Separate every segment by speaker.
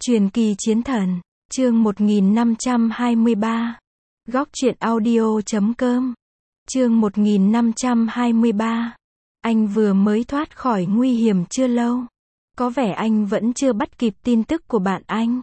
Speaker 1: Truyền kỳ chiến thần, chương 1523. Góc truyện audio.com. Chương 1523. Anh vừa mới thoát khỏi nguy hiểm chưa lâu. Có vẻ anh vẫn chưa bắt kịp tin tức của bạn anh.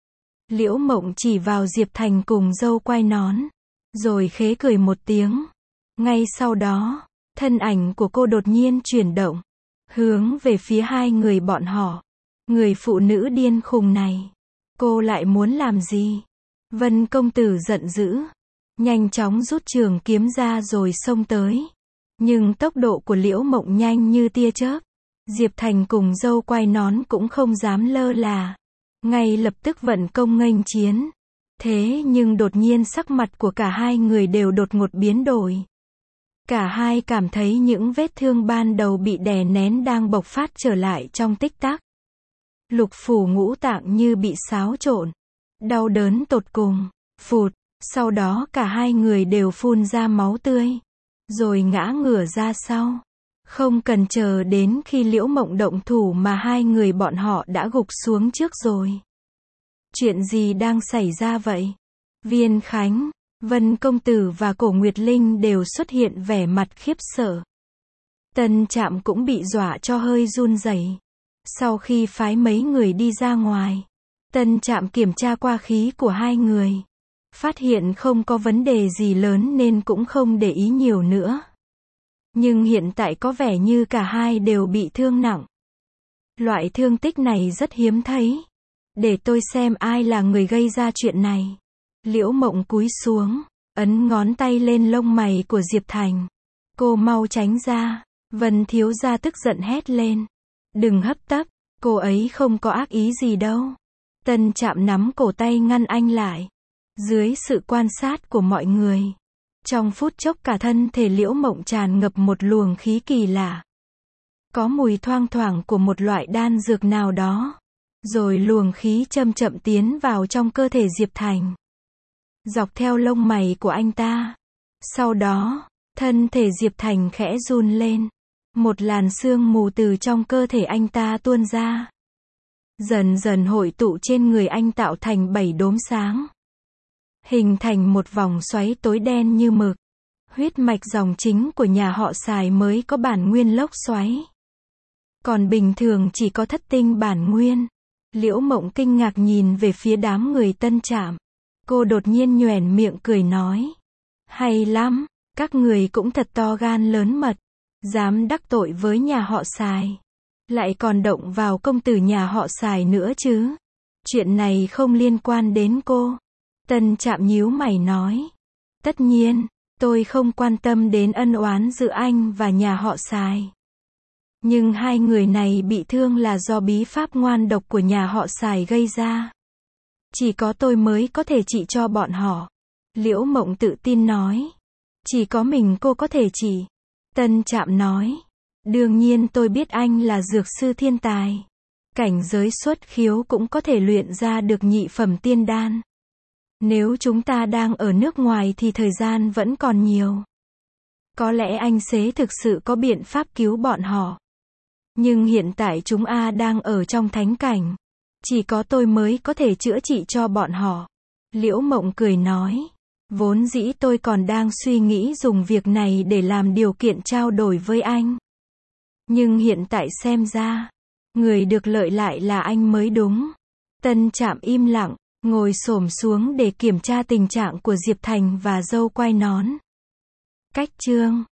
Speaker 1: Liễu Mộng chỉ vào Diệp Thành cùng dâu quai nón, rồi khế cười một tiếng. Ngay sau đó, thân ảnh của cô đột nhiên chuyển động, hướng về phía hai người bọn họ. Người phụ nữ điên khùng này, cô lại muốn làm gì? Vân công tử giận dữ, nhanh chóng rút trường kiếm ra rồi xông tới. Nhưng tốc độ của Liễu Mộng nhanh như tia chớp. Diệp Thành cùng dâu quai nón cũng không dám lơ là, ngay lập tức vận công nghênh chiến. Thế nhưng đột nhiên sắc mặt của cả hai người đều đột ngột biến đổi. Cả hai cảm thấy những vết thương ban đầu bị đè nén đang bộc phát trở lại trong tích tắc. Lục phủ ngũ tạng như bị xáo trộn, đau đớn tột cùng, phụt, sau đó cả hai người đều phun ra máu tươi, rồi ngã ngửa ra sau. Không cần chờ đến khi Liễu Mộng động thủ mà hai người bọn họ đã gục xuống trước rồi. Chuyện gì đang xảy ra vậy? Viên Khánh, Vân công tử và Cổ Nguyệt Linh đều xuất hiện vẻ mặt khiếp sợ. Tân Trạm cũng bị dọa cho hơi run rẩy. Sau khi phái mấy người đi ra ngoài, Tân Trạm kiểm tra qua khí của hai người, phát hiện không có vấn đề gì lớn nên cũng không để ý nhiều nữa. Nhưng hiện tại có vẻ như cả hai đều bị thương nặng. Loại thương tích này rất hiếm thấy. Để tôi xem ai là người gây ra chuyện này. Liễu Mộng cúi xuống, ấn ngón tay lên lông mày của Diệp Thành. Cô mau tránh ra. Vân thiếu gia tức giận hét lên. Đừng hấp tấp, cô ấy không có ác ý gì đâu. Tân Trạm nắm cổ tay ngăn anh lại. Dưới sự quan sát của mọi người, trong phút chốc cả thân thể Liễu Mộng tràn ngập một luồng khí kỳ lạ. Có mùi thoang thoảng của một loại đan dược nào đó. Rồi luồng khí chậm chậm tiến vào trong cơ thể Diệp Thành, dọc theo lông mày của anh ta. Sau đó, thân thể Diệp Thành khẽ run lên. Một làn sương mù từ trong cơ thể anh ta tuôn ra, dần dần hội tụ trên người anh tạo thành 7 đốm sáng, hình thành một vòng xoáy tối đen như mực. Huyết mạch dòng chính của nhà họ Sài mới có bản nguyên lốc xoáy, còn bình thường chỉ có thất tinh bản nguyên. Liễu Mộng kinh ngạc nhìn về phía đám người Tân Trạm. Cô đột nhiên nhoẻn miệng cười nói. Hay lắm, các người cũng thật to gan lớn mật. Dám đắc tội với nhà họ Sài, lại còn động vào công tử nhà họ Sài nữa chứ. Chuyện này không liên quan đến cô. Tân Trạm nhíu mày nói. Tất nhiên, tôi không quan tâm đến ân oán giữa anh và nhà họ Sài. Nhưng hai người này bị thương là do bí pháp ngoan độc của nhà họ Sài gây ra. Chỉ có tôi mới có thể trị cho bọn họ. Liễu Mộng tự tin nói. Chỉ có mình cô có thể trị. Tân Trạm nói. Đương nhiên tôi biết anh là dược sư thiên tài. Cảnh giới xuất khiếu cũng có thể luyện ra được nhị phẩm tiên đan. Nếu chúng ta đang ở nước ngoài thì thời gian vẫn còn nhiều. Có lẽ anh sẽ thực sự có biện pháp cứu bọn họ. Nhưng hiện tại chúng đang ở trong thánh cảnh. Chỉ có tôi mới có thể chữa trị cho bọn họ. Liễu Mộng cười nói. Vốn dĩ tôi còn đang suy nghĩ dùng việc này để làm điều kiện trao đổi với anh. Nhưng hiện tại xem ra, người được lợi lại là anh mới đúng. Tân Trạm im lặng, ngồi xổm xuống để kiểm tra tình trạng của Diệp Thành và dâu quai nón. Cách chương